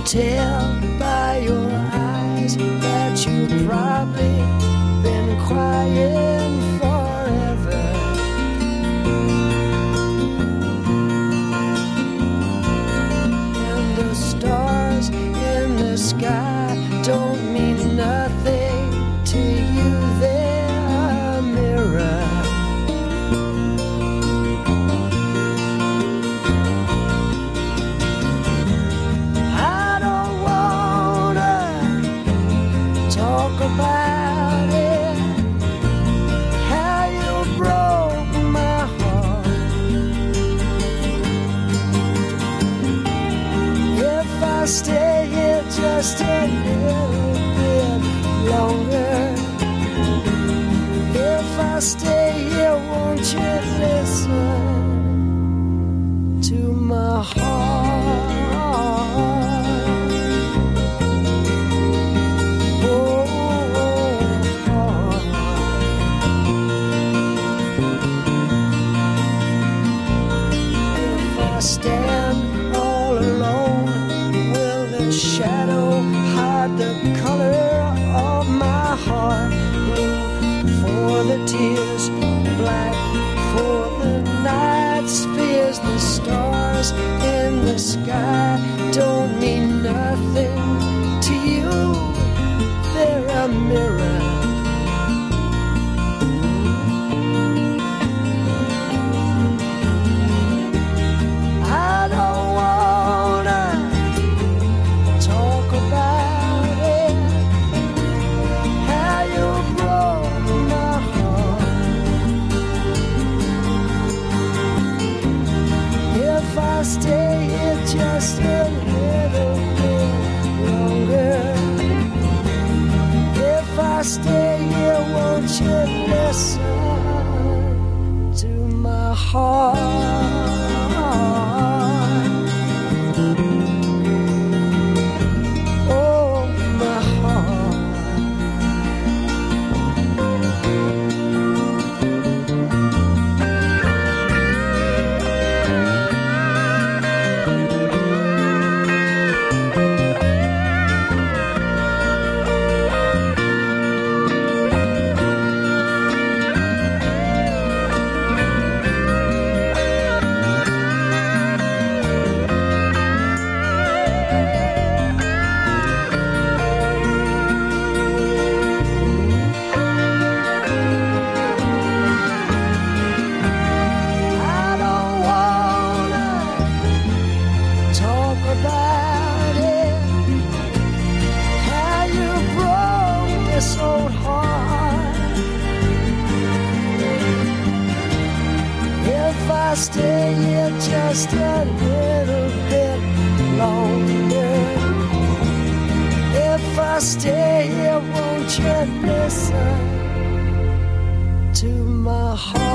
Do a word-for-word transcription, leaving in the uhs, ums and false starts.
tell by your eyes that you've probably been crying forever. And the stars in the sky don't mean nothing to you, they're a mirror. About it, how you broke my heart. If I stay here just a little bit longer, if I stay here, won't you listen to my heart? Stand all alone, will the shadow hide the color of my heart? Blue for the tears, black for the night's fears. The stars in the sky don't mean nothing to you, they're a mirror. Stay here just a little bit longer. If I stay here, won't you listen to my heart? Oh, my heart. I stay here just a little bit longer. If I stay here, won't you listen to my heart?